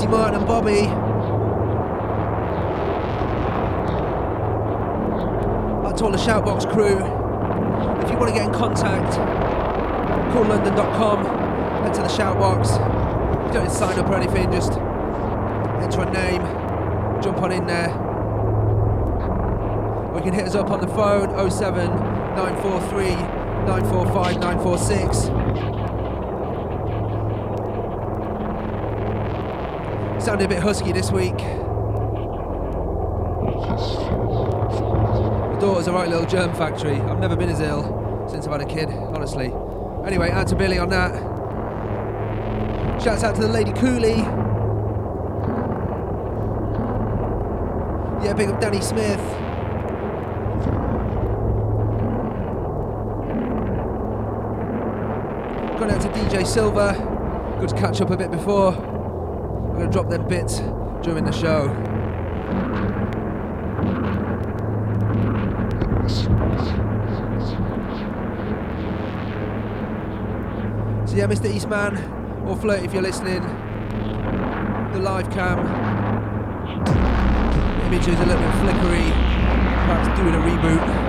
Martin and Bobby. Out to all the Shoutbox crew. If you want to get in contact, callLondon.com, head to the Shoutbox. You don't need to sign up or anything, just enter a name, jump on in there. Or you can hit us up on the phone, 07 943 945 946. Sounded a bit husky this week. My daughter's a right little germ factory. I've never been as ill since I've had a kid, honestly. Anyway, out to Billy on that. Shouts out to the Lady Cooley. Yeah, big up Danny Smith. Going out to DJ Silver. Good to catch up a bit before. I'm going to drop them bits during the show. So yeah, Mr. Eastman, or Flirt if you're listening, the live cam, the image is a little bit flickery, perhaps doing a reboot.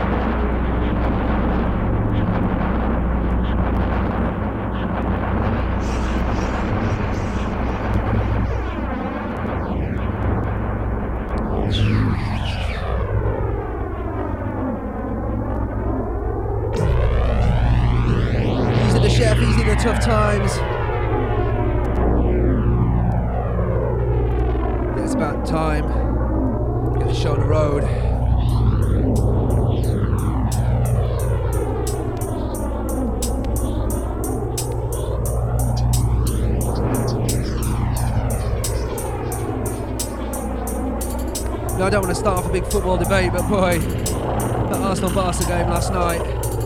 Tough times. Yeah, it's about time. Get the show on the road. No, I don't want to start off a big football debate, but boy, that Arsenal-Barca game last night.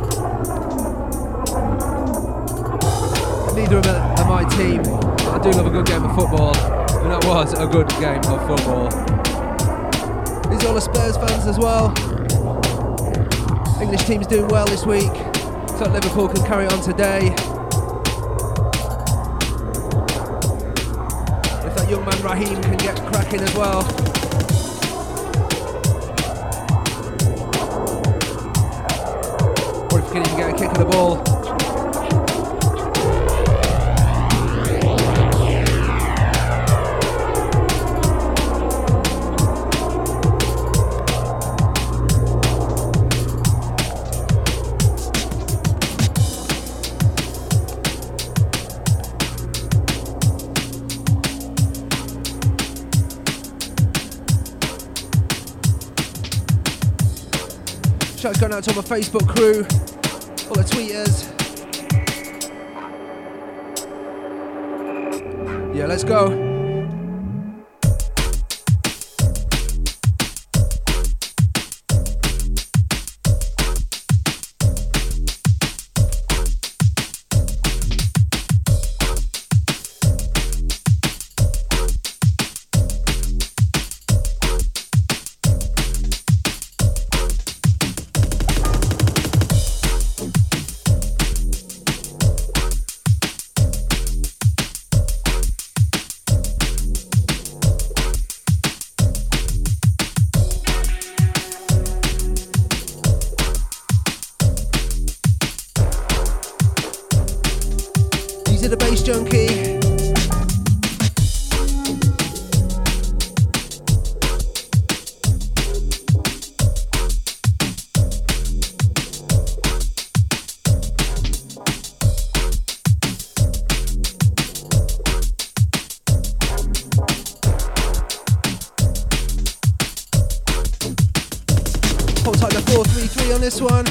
Neither of them are my team. I do love a good game of football, and that was a good game of football. These are all the Spurs fans as well. English team's doing well this week, so Liverpool can carry on today. If that young man Raheem can get cracking as well. Or if he can even get a kick of the ball. Shouts going out to all my Facebook crew, all the tweeters. Yeah, let's go. Junkie. Hold tight the 433 on this one.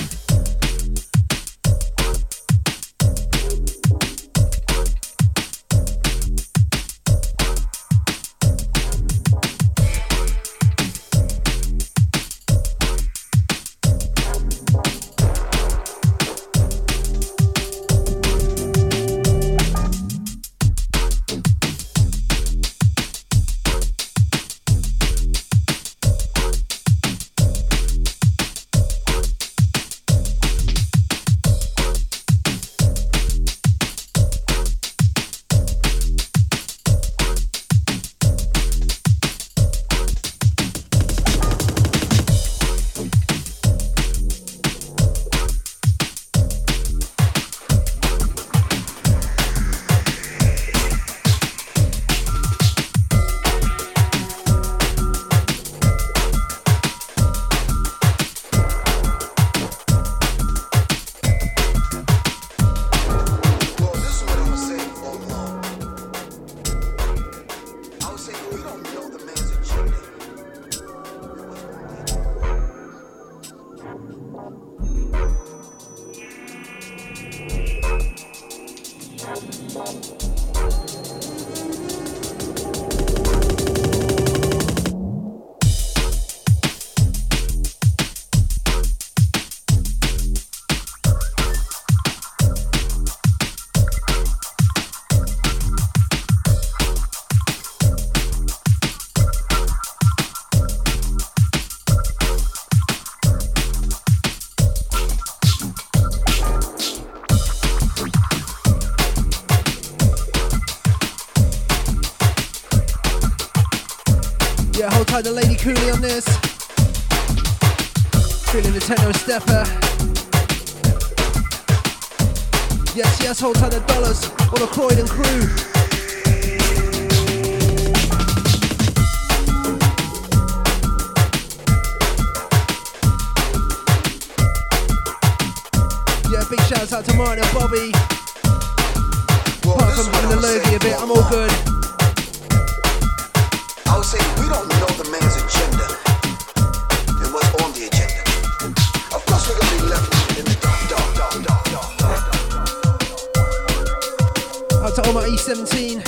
Yeah, hold tight to Lady Cooley on this. Feeling the techno stepper. Yes, yes, hold tight the dollars. All the Croydon crew. Yeah, big shouts out to Martin and Bobby. Well, apart from having the lurgy a bit, I'm all good. I would say we don't know the man's agenda and what's on the agenda. Of course we're gonna be left in the dark. Out to all my E17.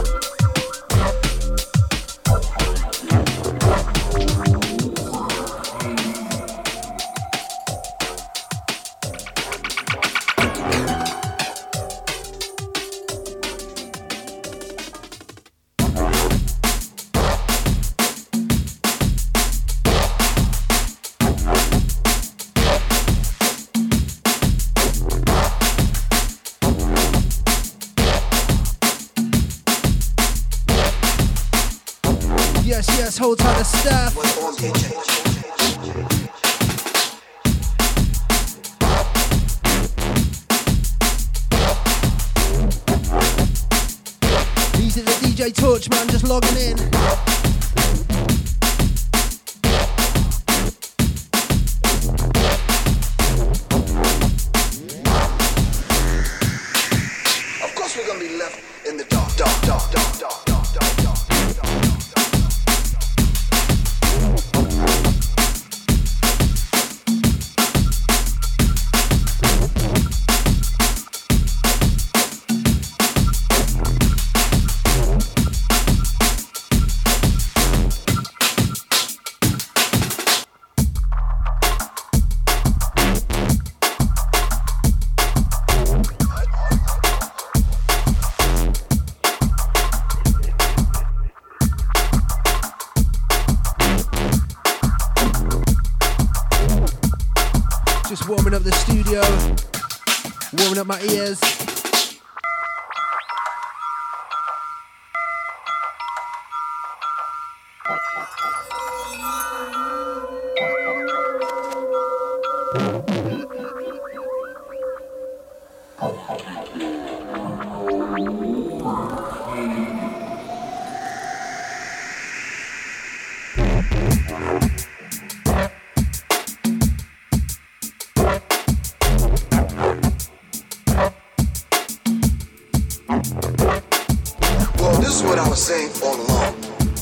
Yes, hold tight the staff. What's on the agenda? Easy the DJ Torch, man, just logging in. Of course we're gonna be left in the dark. Just warming up the studio, warming up my ears. Well, this is what I was saying all along.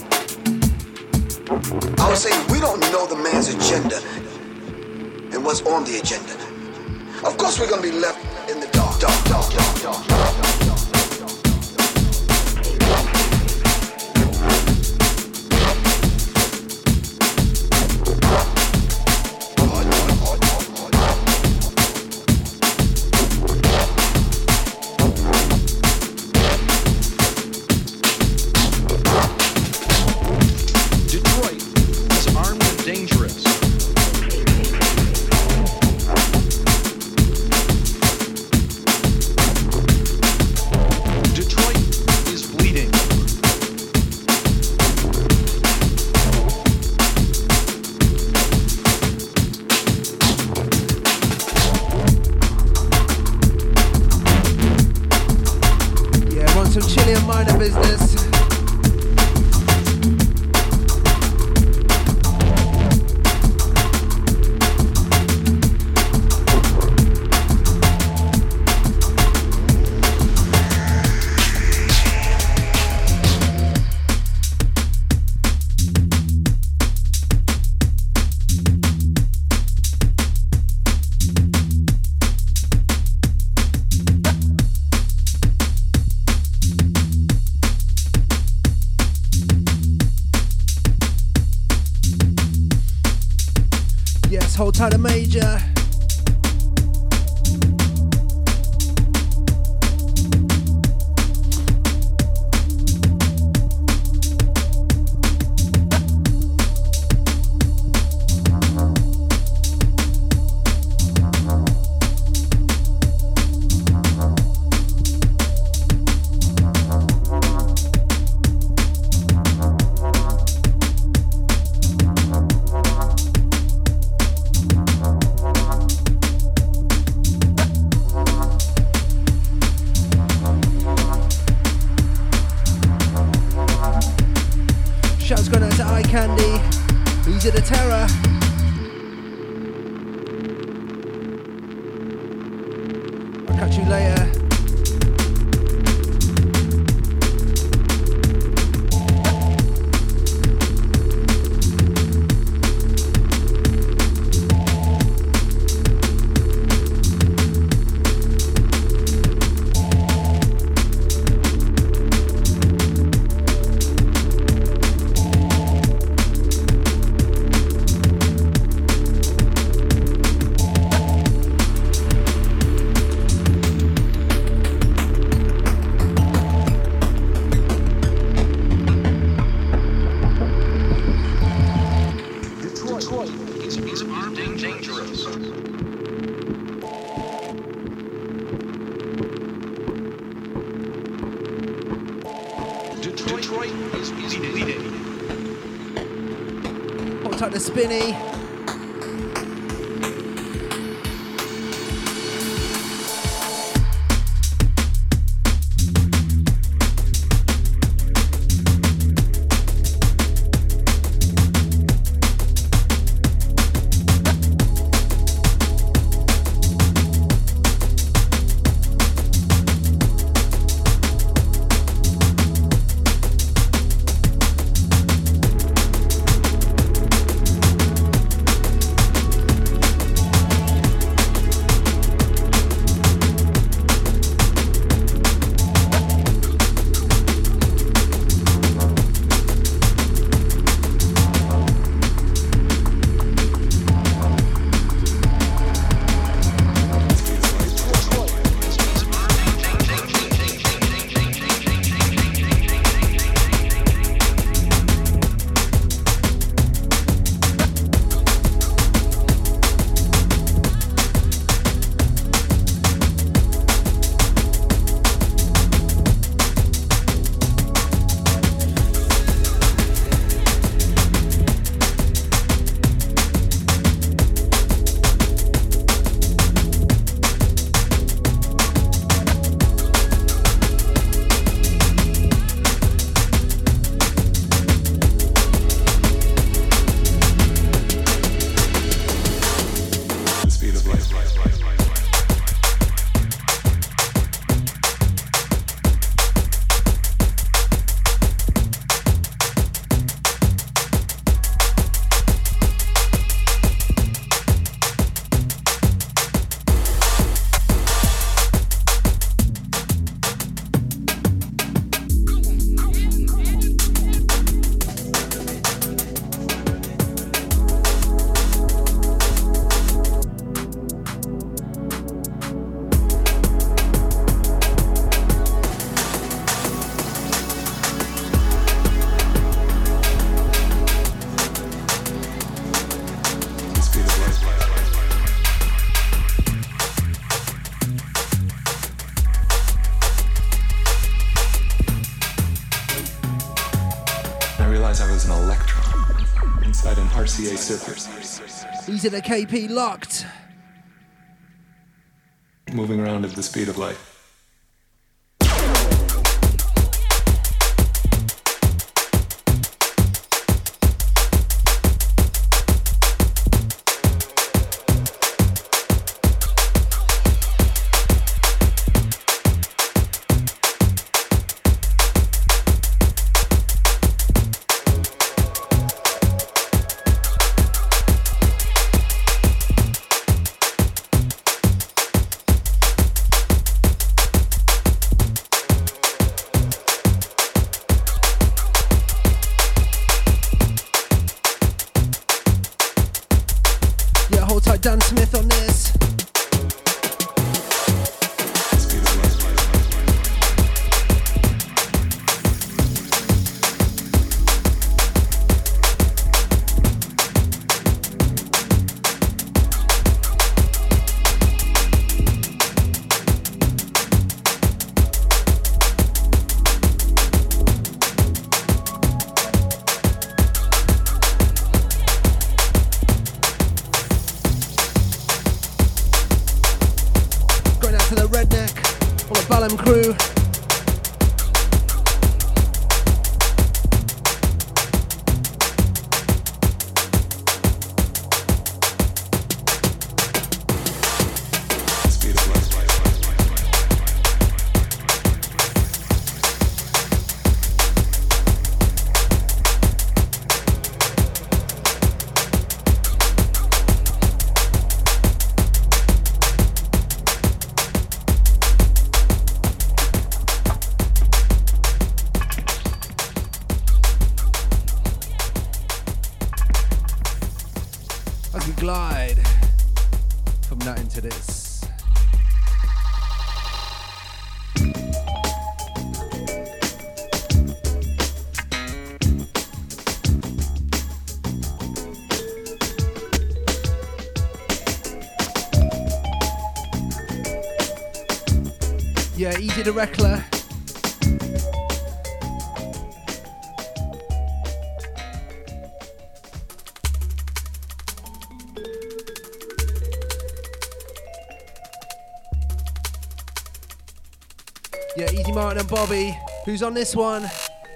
I was saying we don't know the man's agenda and what's on the agenda. Of course we're gonna be left in the dark. Hold tight a major. going out to Eye Candy. Easy the Terror. I'll catch you later. Spinny. He's in a KP locked. Moving around at the speed of light. Dan Smith on this. Crew. we glide from nothing to this. Yeah, Easy the Reckler. Yeah, Easy Martin and Bobby. Who's on this one?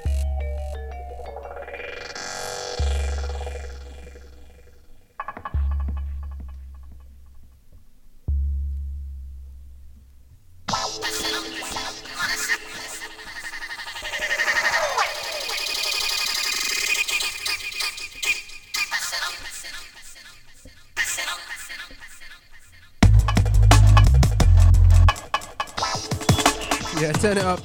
Yeah, turn it up.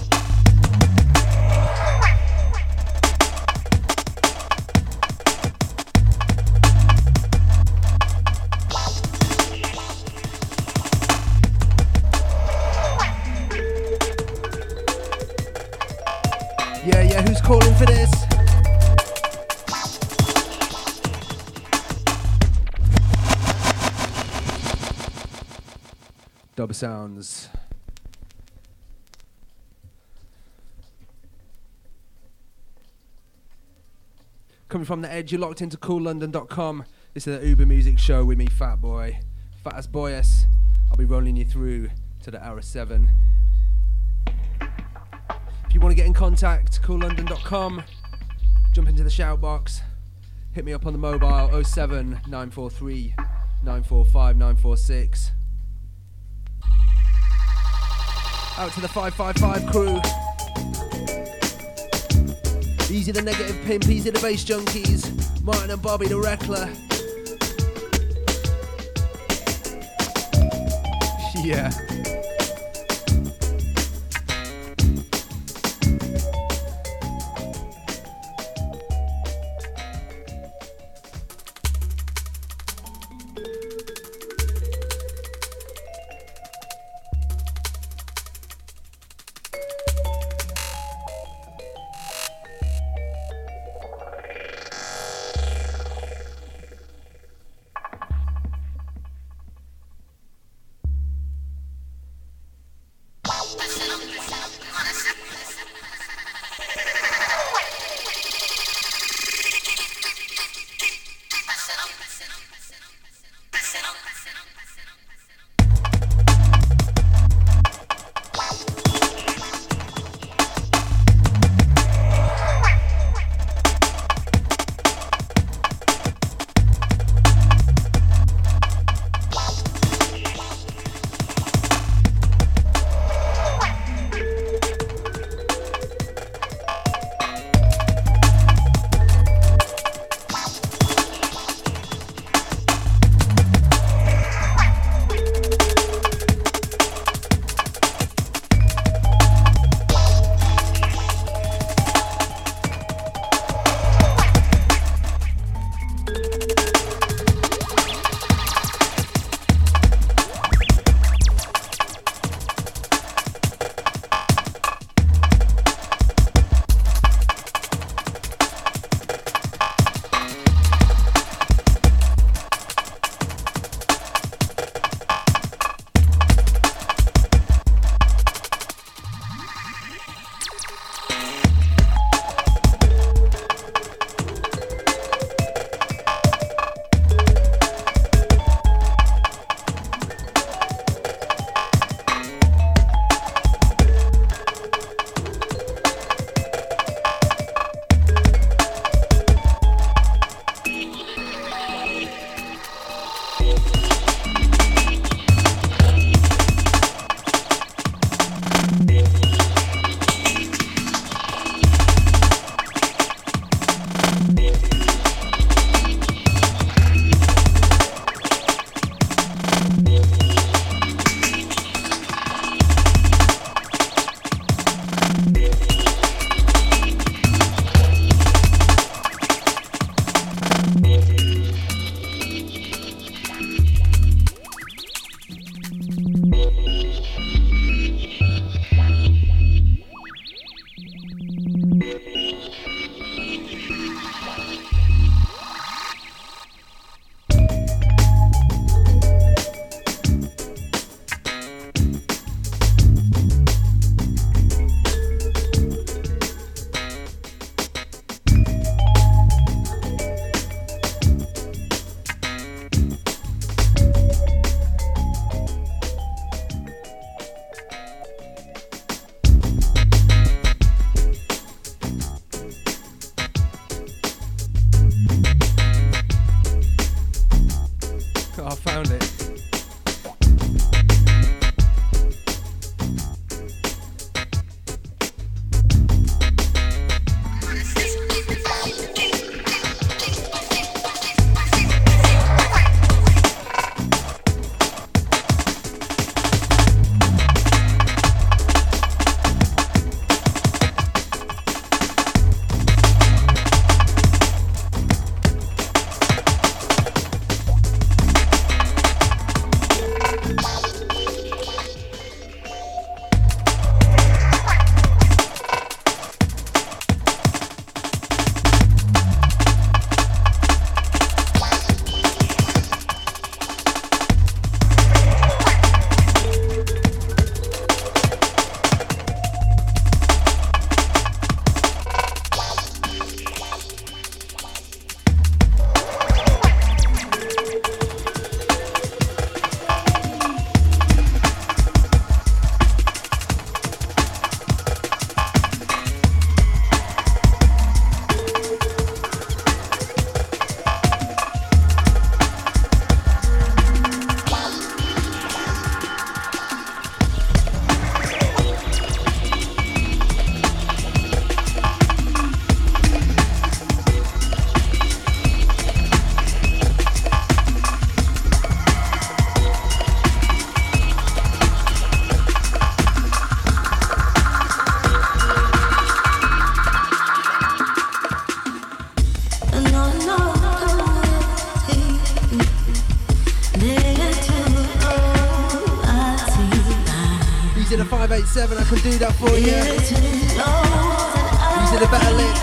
Yeah, who's calling for this? Dub sounds. Coming from the edge, you're locked into CoolLondon.com. This is the Uber Music Show with me, Fat Boy. Fat as Boyus. I'll be rolling you through to the hour 7. If you want to get in contact, CoolLondon.com. Jump into the shout box. Hit me up on the mobile 07 943 945 946. Out to the 555 crew. Easy the Negative Pimp, easy the Bass Junkies, Martin and Bobby the Reckler. Yeah. 587, I can do that for you. Using a better lick.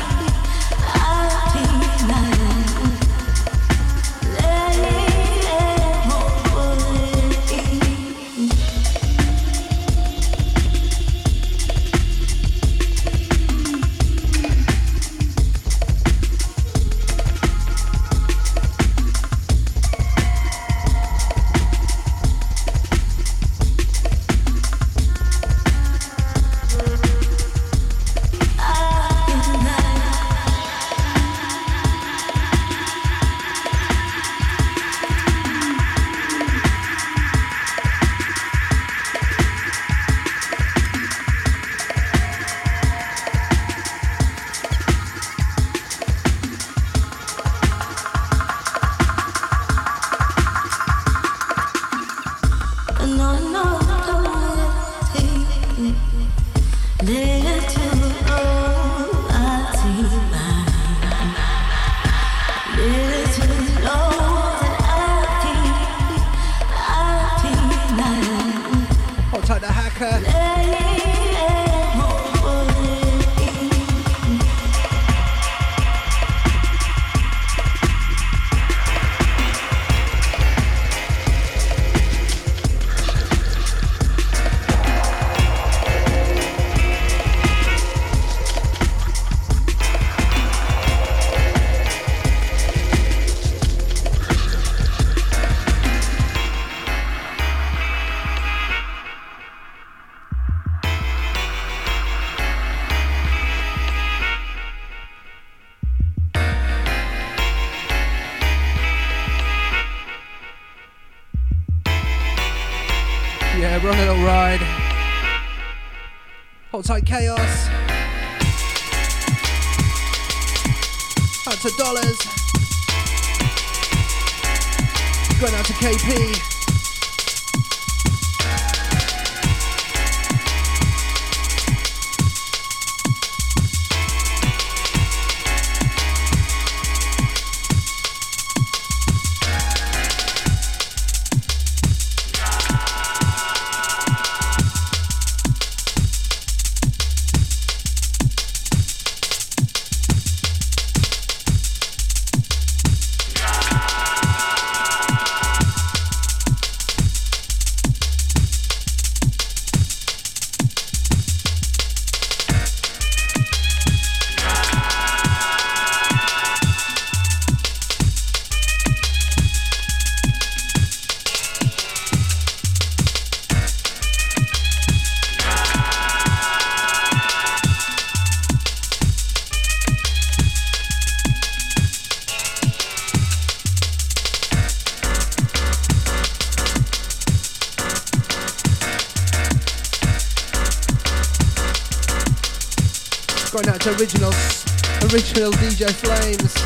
Yeah, we're on a little ride. Hold tight, Chaos. Out to Dollars. Going out to KP. Going out to original DJ Flames.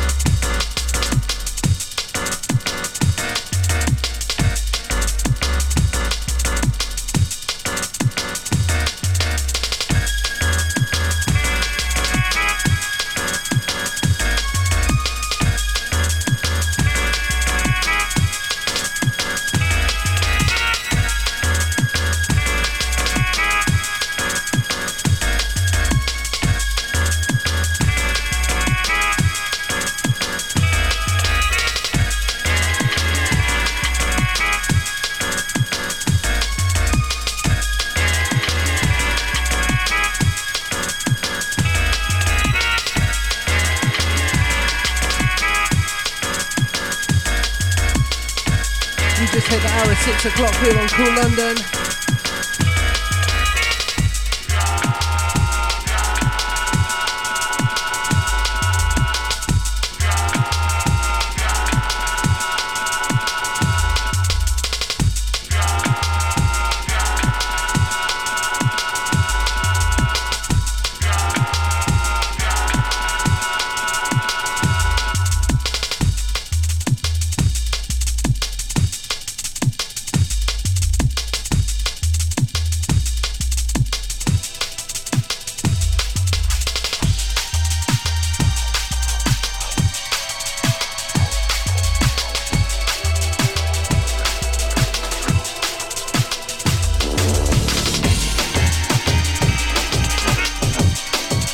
Just hit the hour 6 o'clock here on Cool London.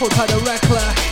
Hold tight to Reckler.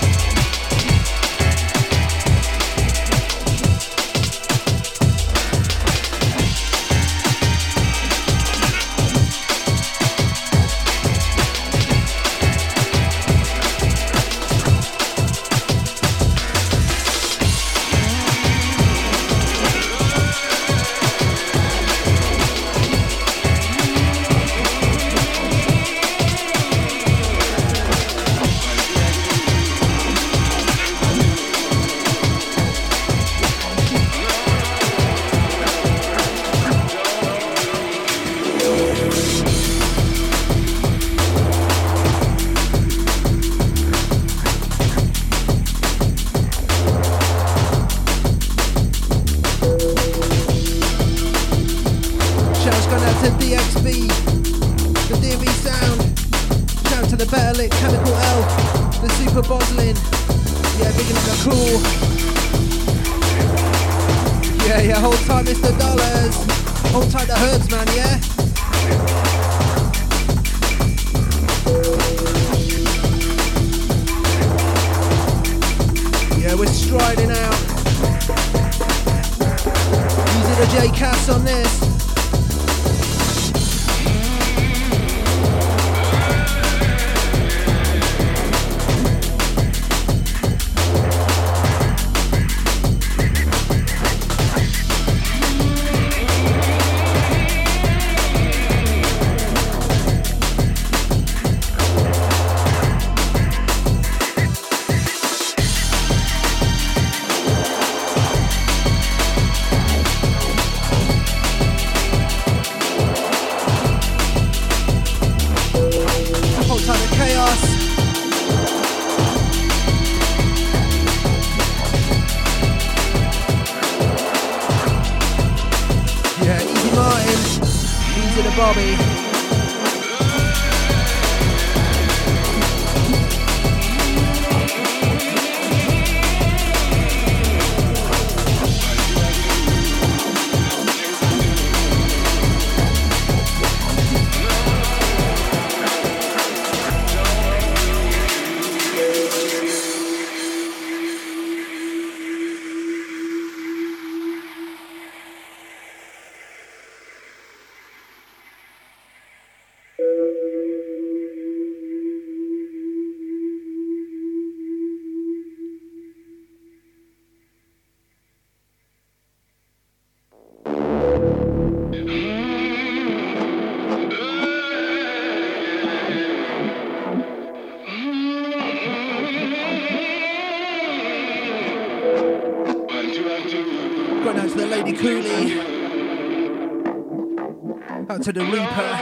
To the Reaper.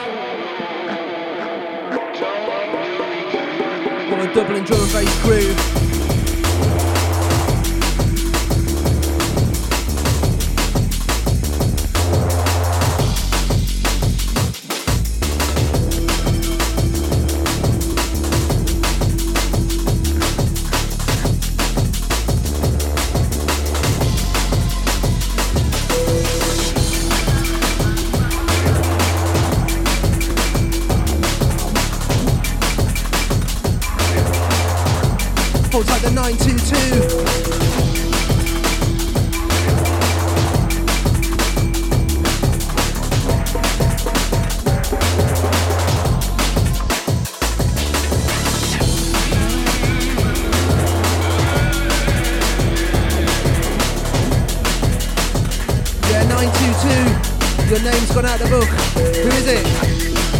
What a Dublin drum and bass crew. Hold tight the 922. Yeah, 922. Your name's gone out the book. Who is it?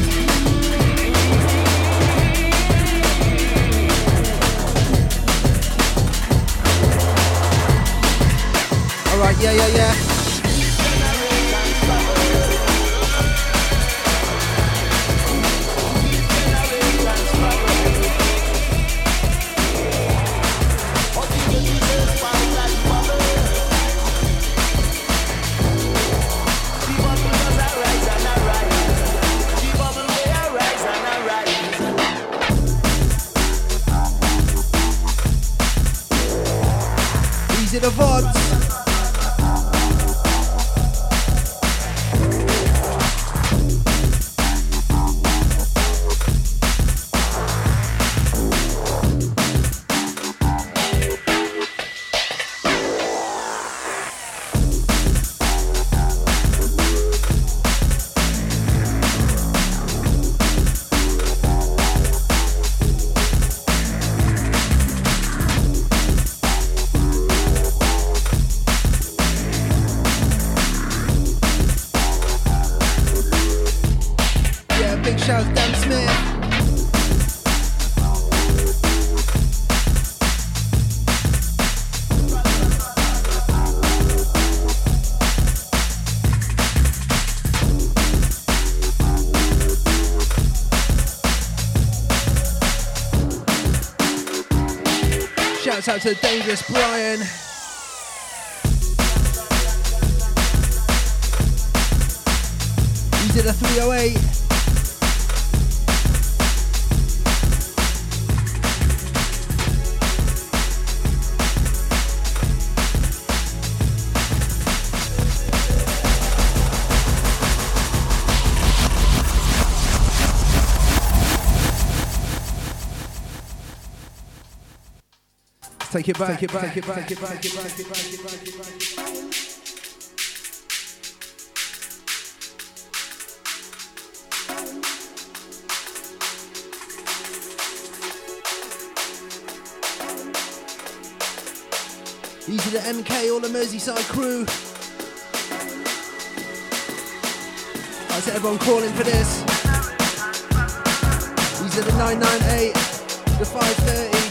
Yeah. Easy the VODs. out to Dangerous Brian. He's at a 308. Take it back, take it back, take it back, take it back, take it back, take it back, take it back, take it back, take it back. These are the MK, all the Merseyside crew. That's everyone calling for this. These are the 998, the 530.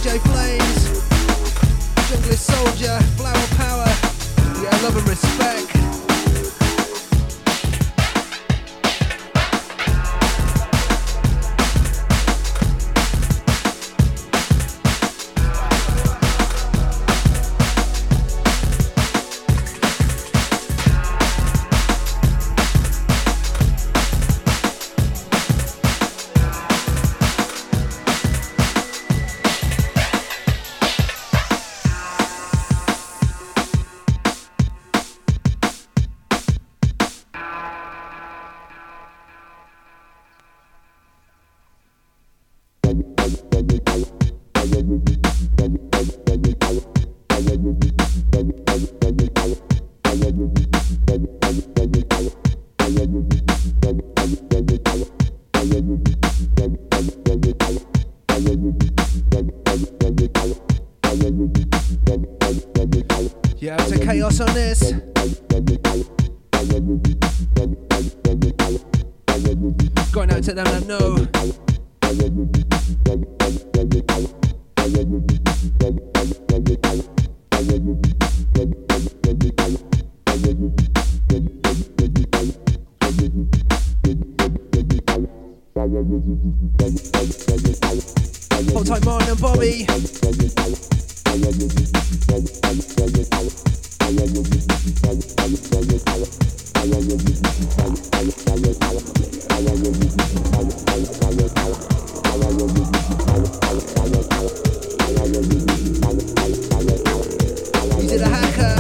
DJ Flames, Junglist Soldier, Flower Power. Yeah, love and respect. Yeah, out to Chaos on this. Going out to them that know. Hold tight, Martin and Bobby. Is it a hacker?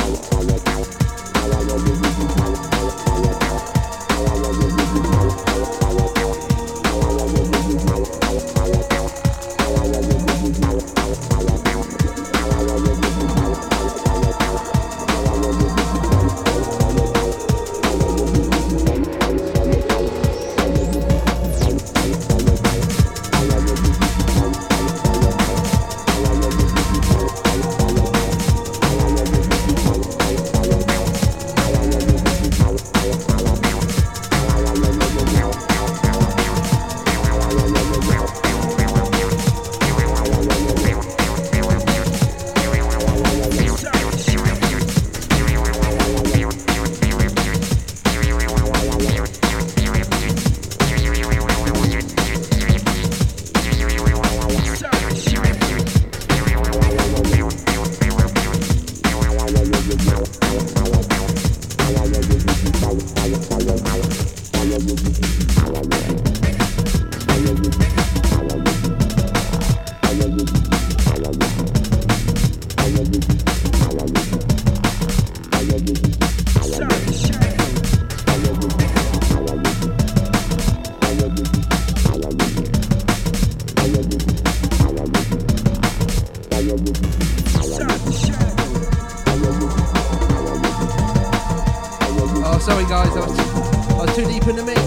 Oh, sorry guys, I was too deep in the mix.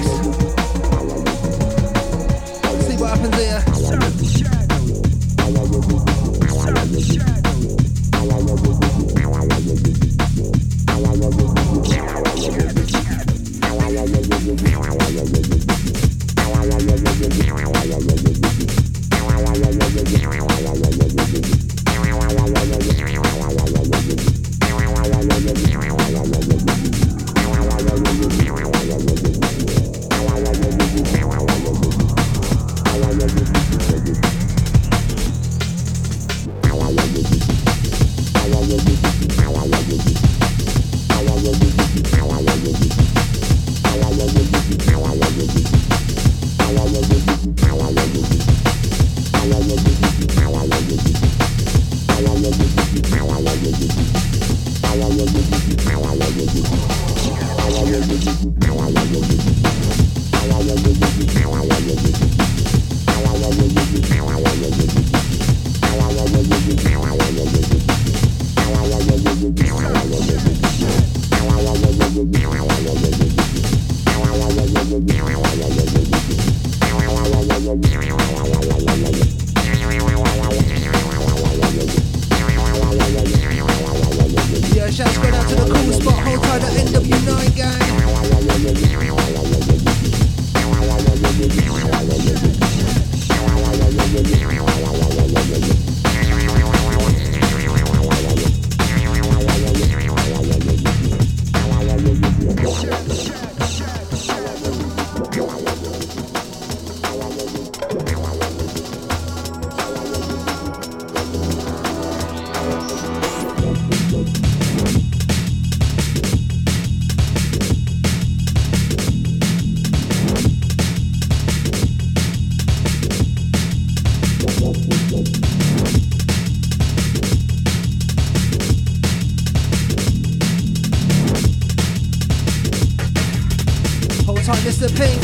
Let's see what happens here. I tight, Mr. Pink.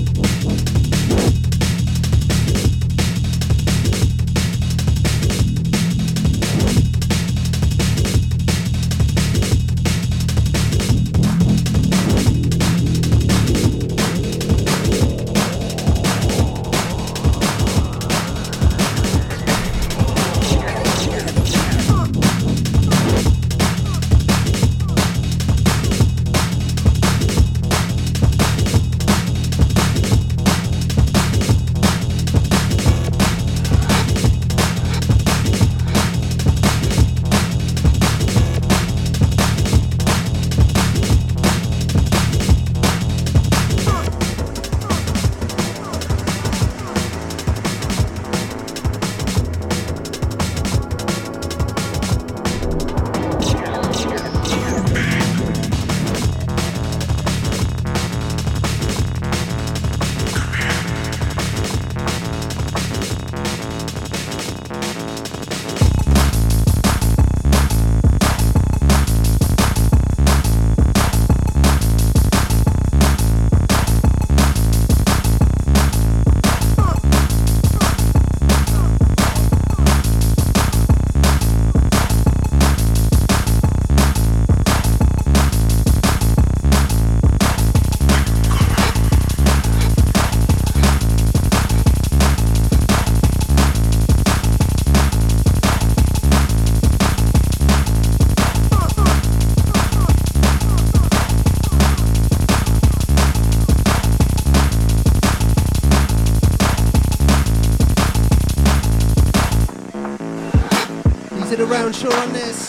Around sure on this.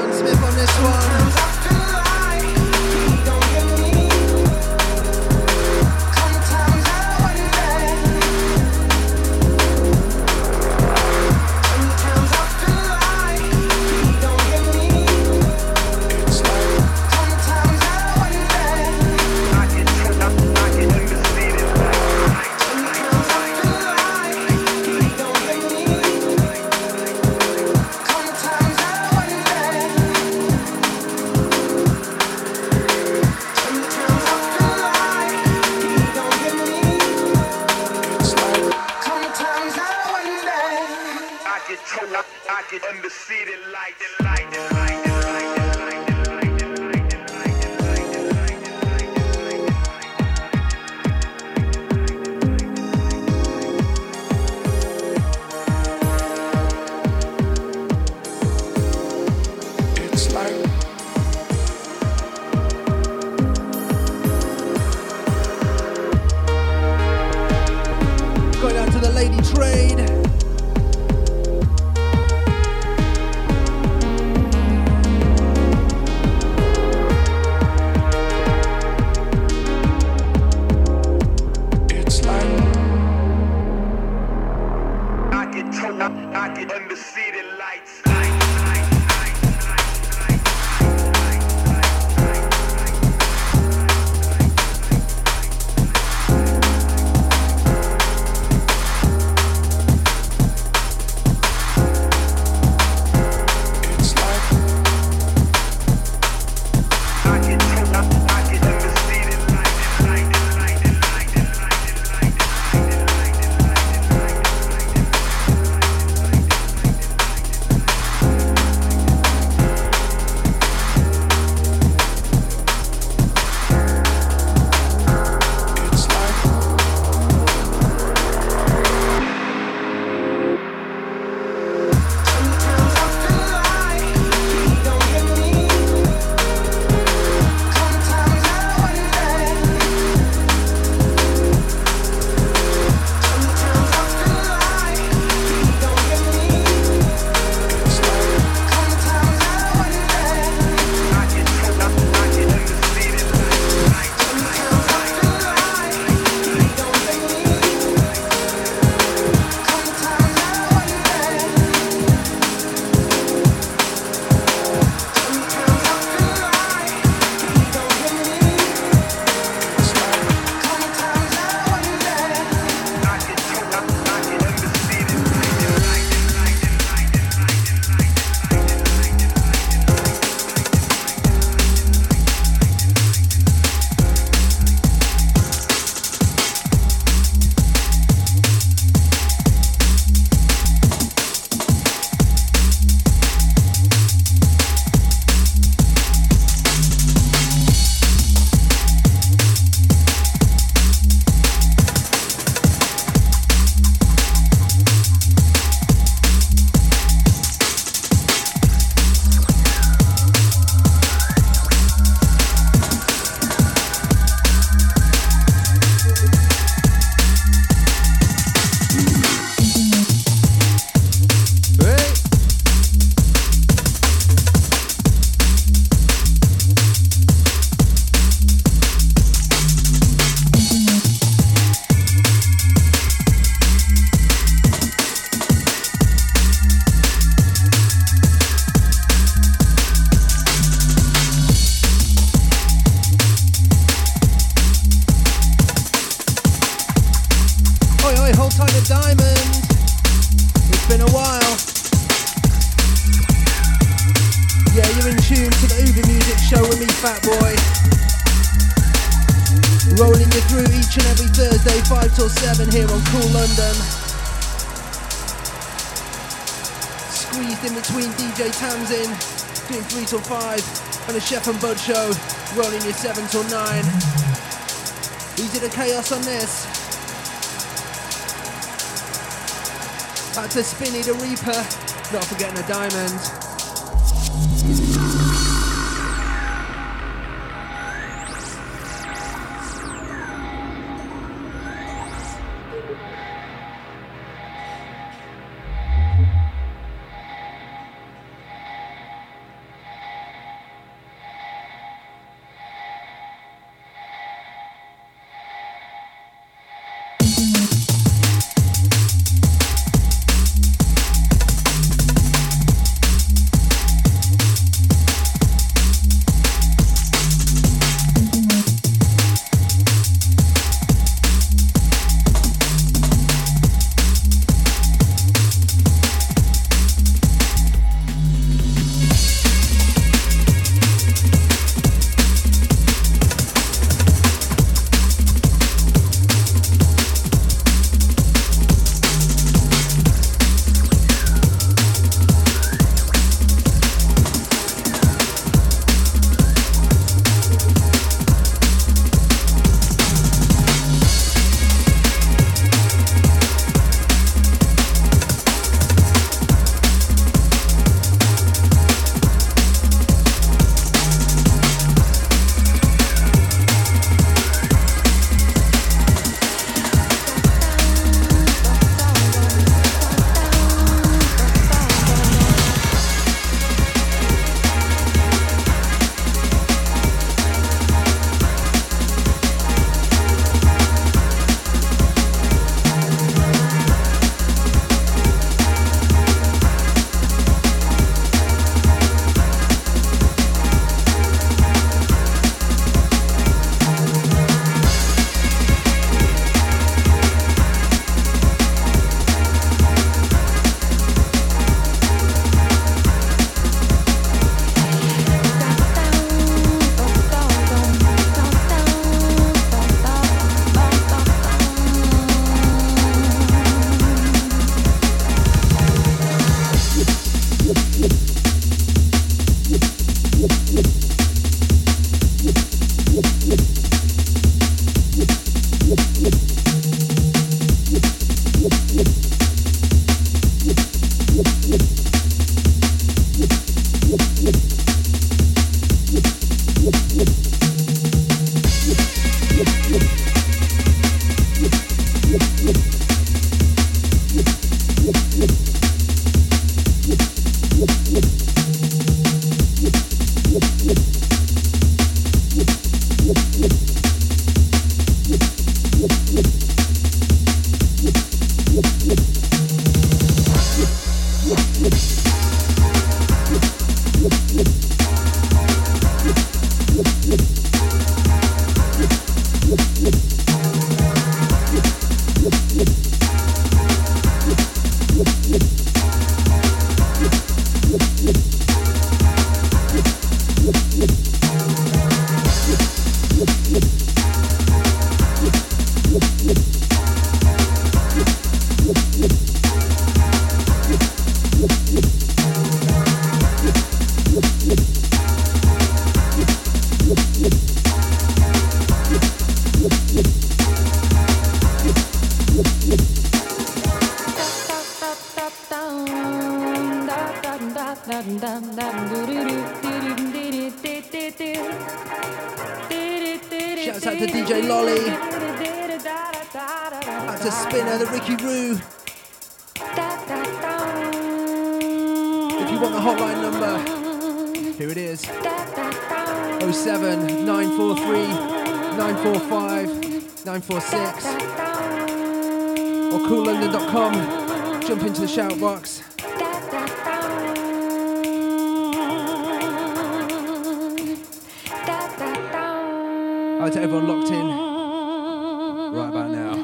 Don Smith on this one. Doing 3 till 5 on the Chef and Bud show, rolling you 7 till 9. Easy to chaos on this. Back to Spinny the Reaper, not forgetting a diamond. Shouts out to DJ Lolly. Out to Spinner, the Ricky Roo. If you want the hotline number, here it is. 07 943 945 946. Or coollondon.com. Jump into the shout box. Out to everyone locked in right about now.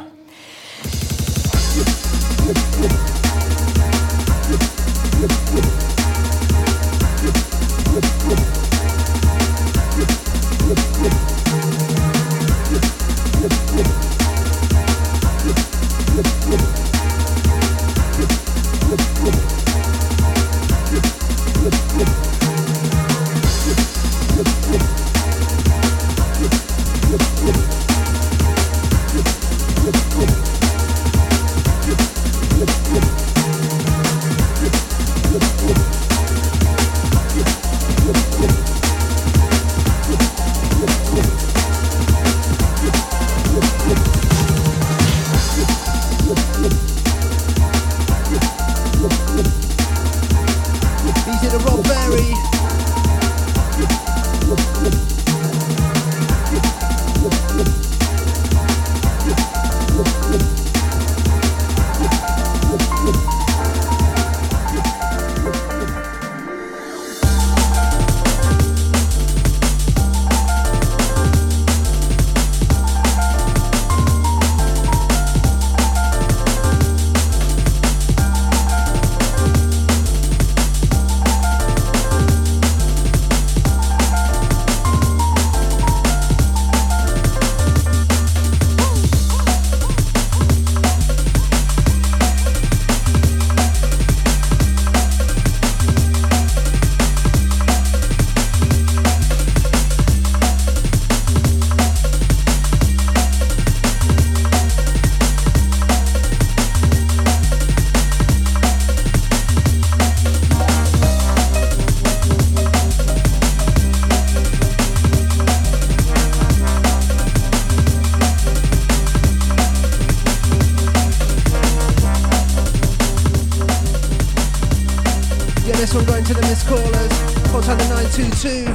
This one going to the missed callers. Hold on the 922.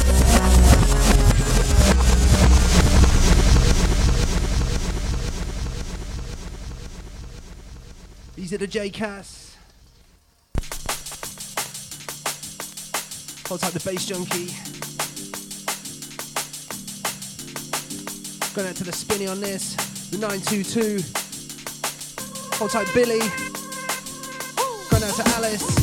These are the J-Cass. Hold tight the bass junkie. Going out to the Spinny on this. The 922. Hold tight Billy. Going out to Alice.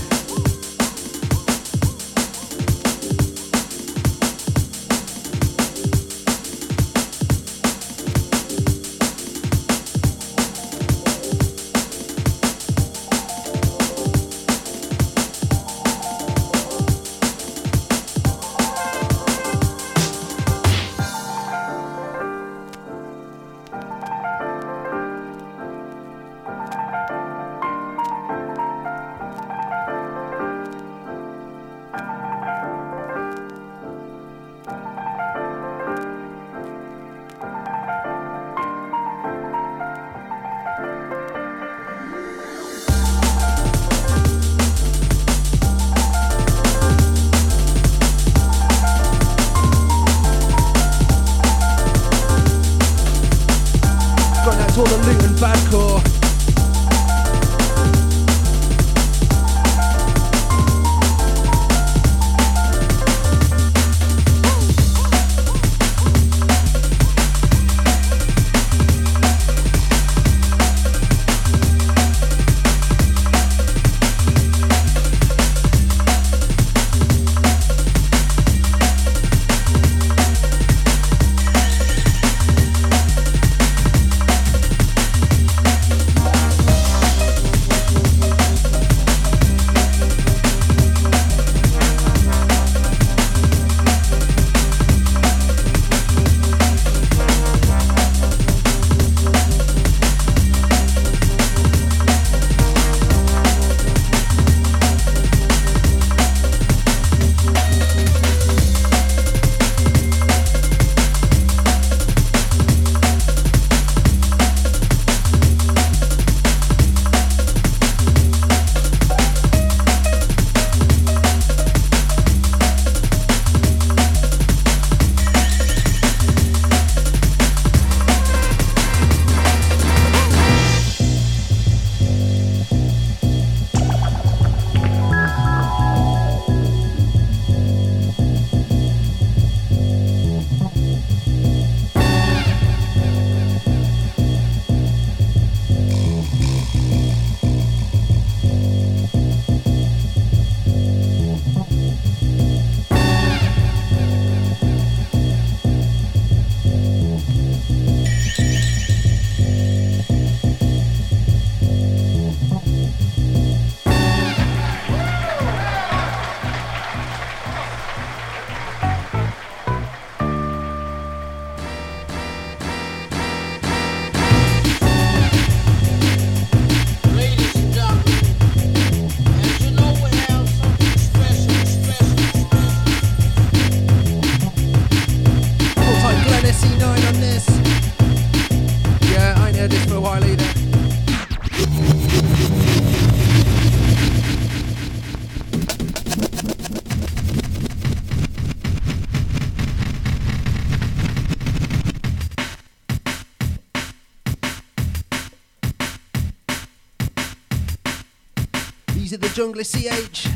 the Jungler CH.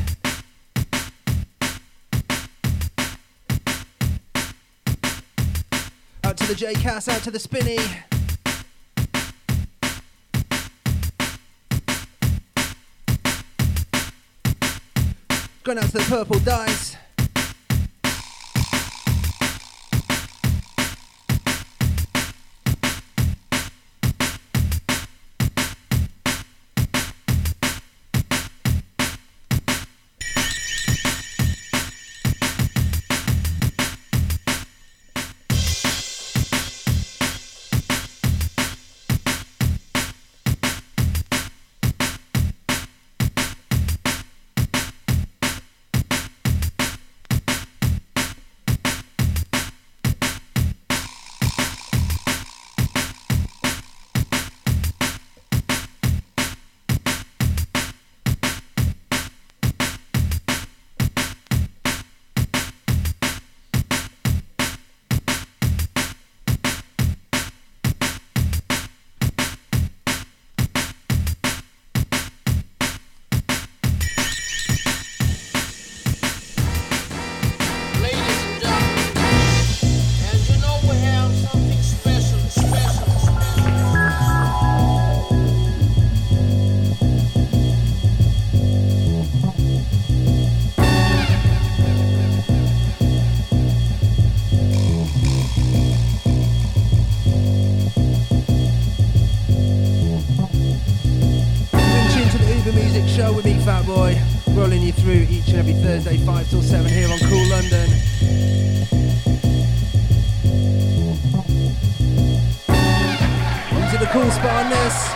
Out to the J-Cass, out to the Spinny. Going out to the Purple Dice. Rolling you through each and every Thursday 5 till 7 here on Cool London. Into the cool spot on this.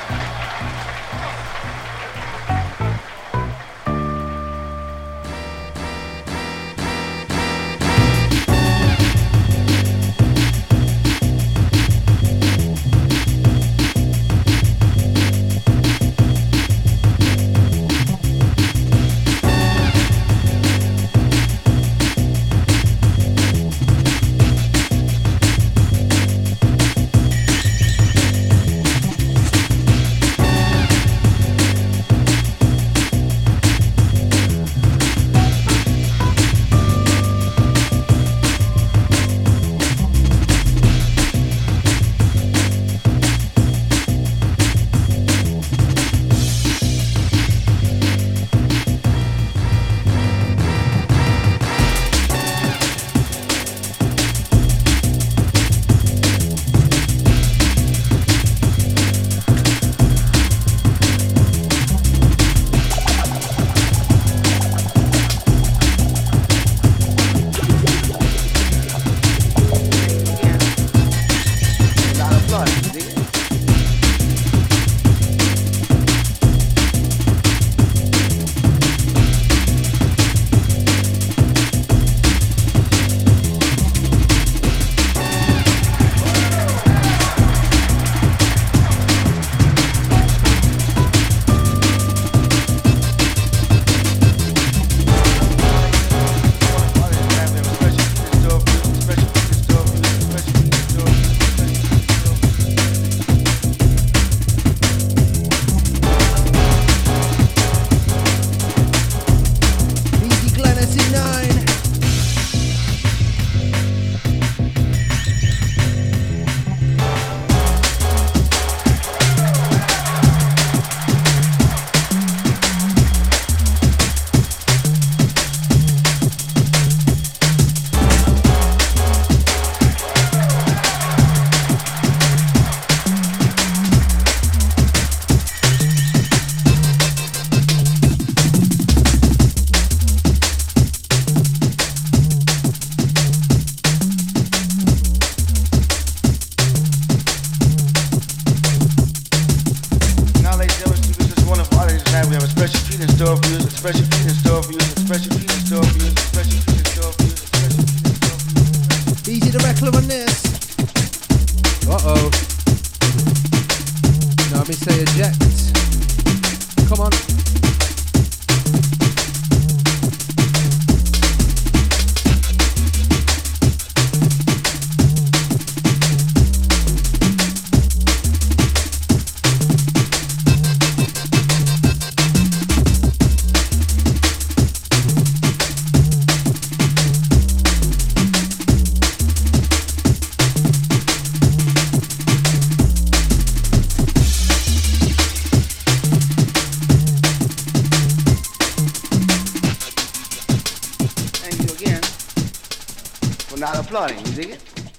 for not applauding. You dig it?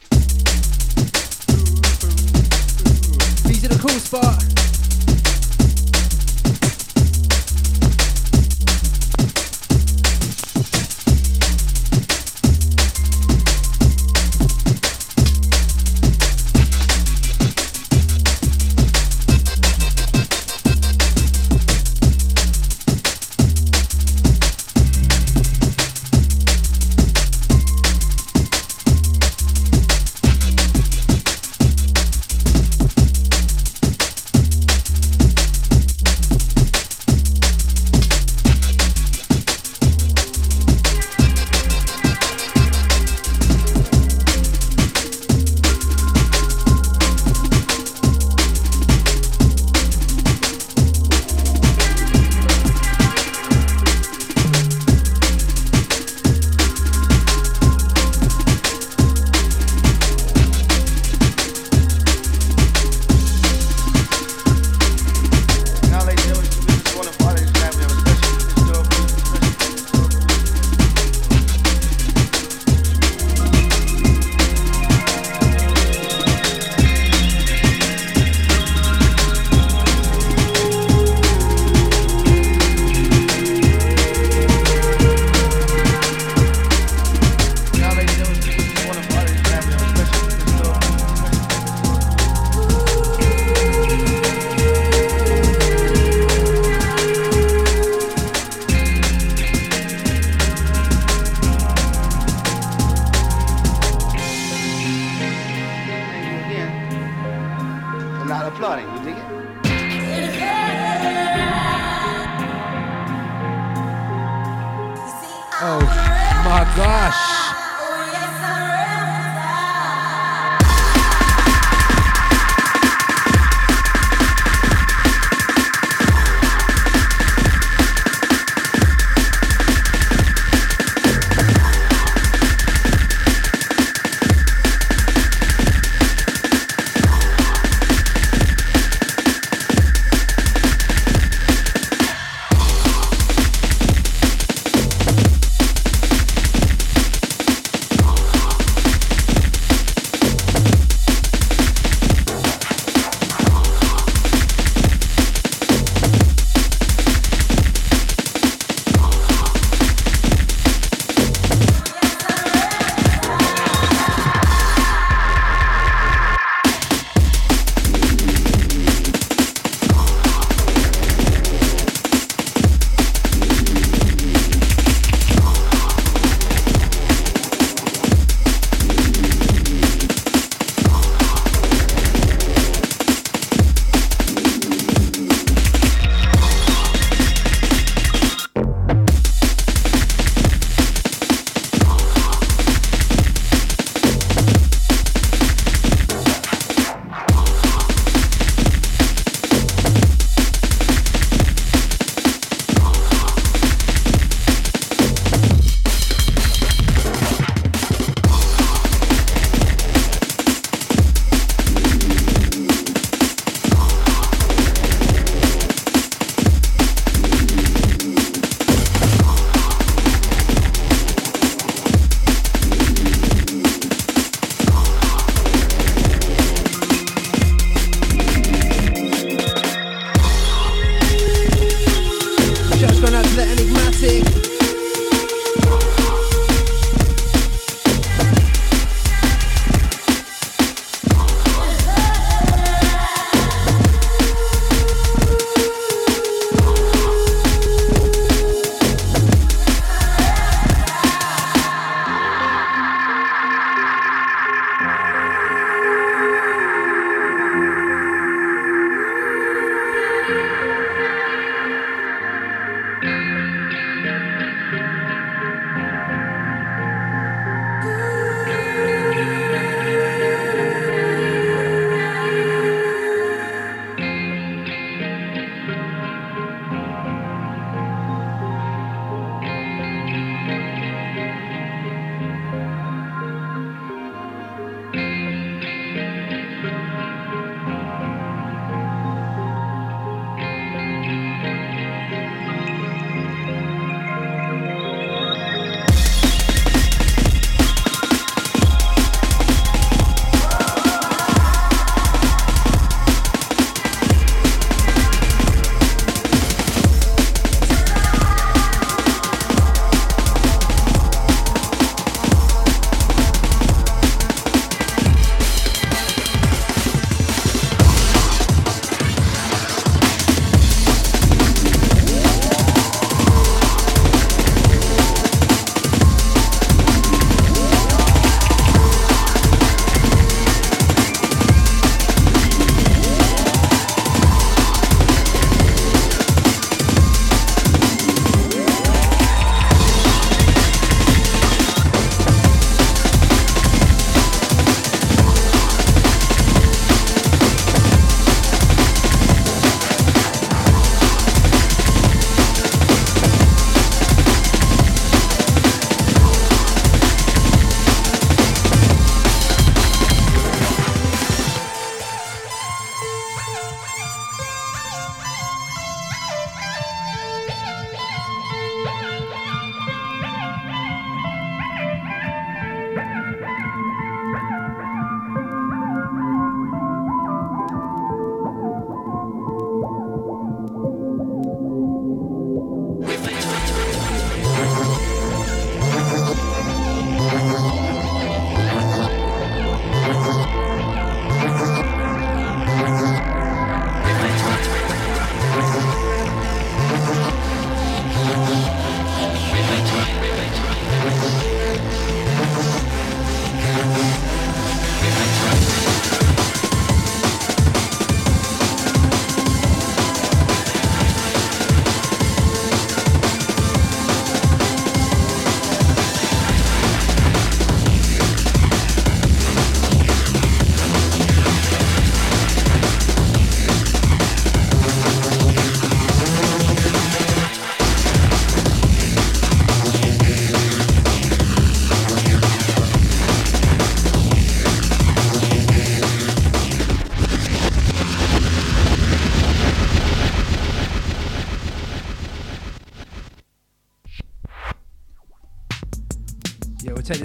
These are the cool spot.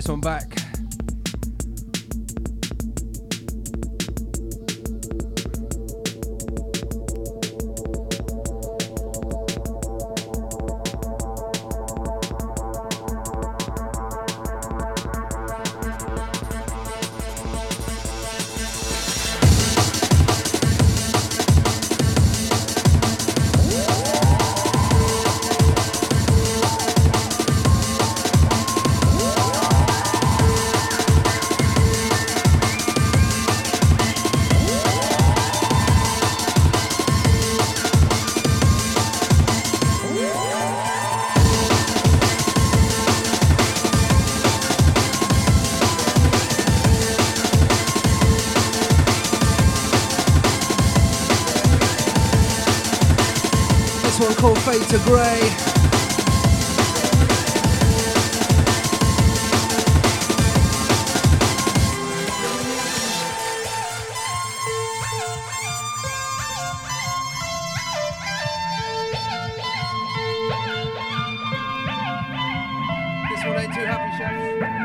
one back. Called Fade to Grey. This one ain't too happy, Chef.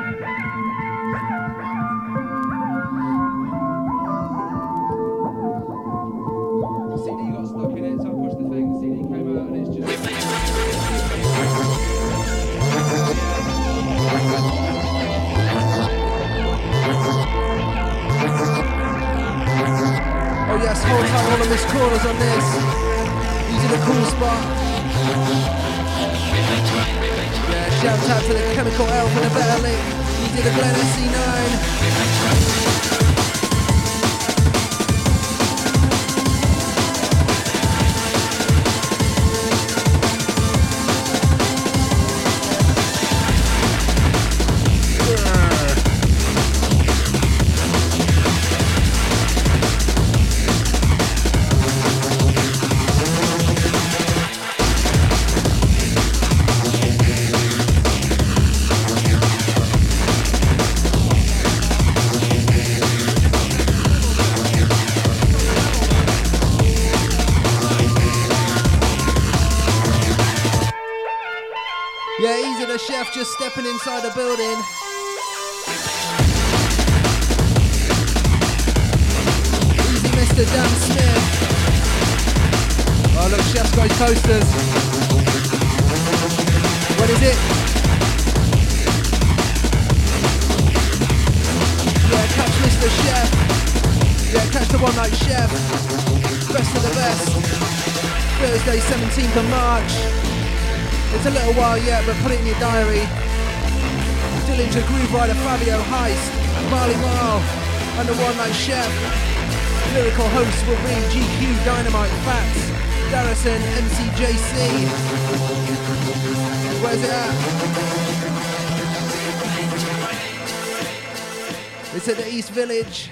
CD got stuck in it, so I pushed the thing. CD came out and it's just. Oh yes, hold tight all of his corners on this. These are the cool spot. Yeah, shout out to the Chemical Elf and the Better Link. These are the Glen SC9. Chef just stepping inside the building. Easy Mr. Dan Smith. Oh look, Chef's got his posters. What is it? Yeah, catch Mr. Chef. Yeah, catch the One Night Chef. Best of the best. Thursday 17th of March. It's a little while yet, but put it in your diary. Dillinger, Groove Rider, Fabio, Heist, Marley Marl, and the One Night Chef. Lyrical hosts will be GQ, Dynamite, Fats, Darrison, MCJC. Where's it at? It's at the East Village.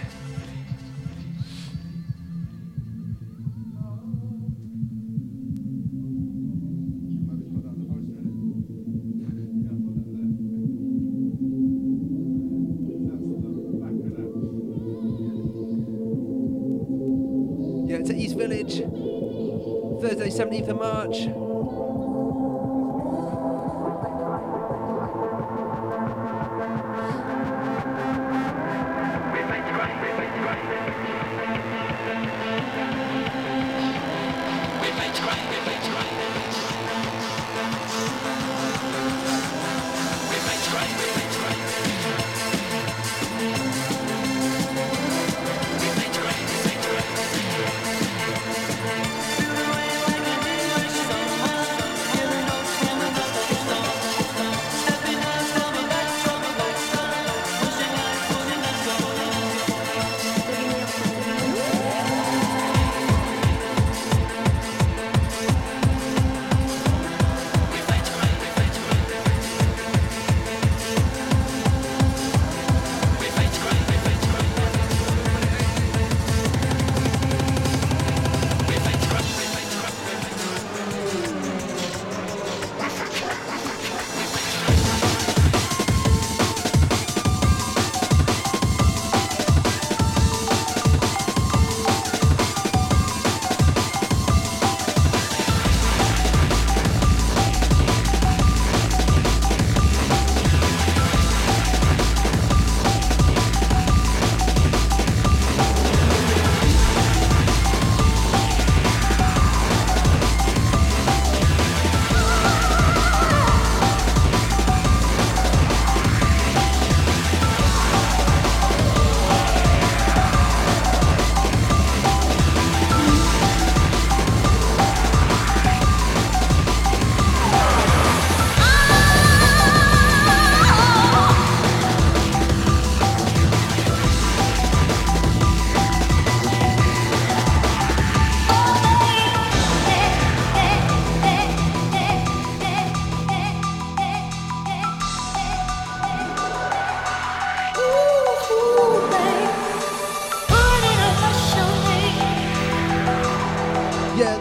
To East Village, Thursday 17th of March.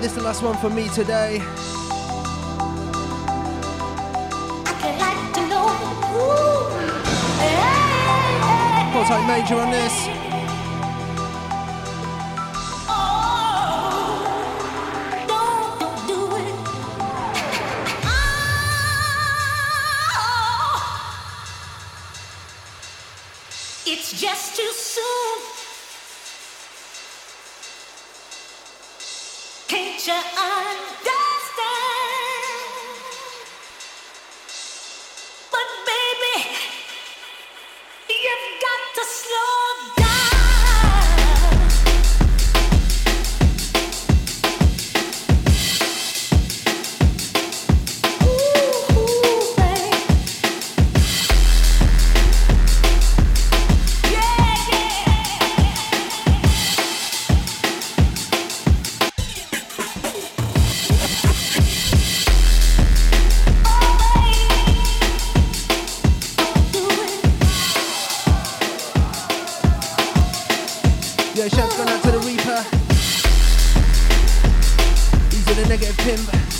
this is the last one for me today. I'd like to know. Hold tight major on this. It's just too soon. Can't you understand? But baby, you've got to slow Yeah, shouts going out to the Reaper. These are the Negative Pimp.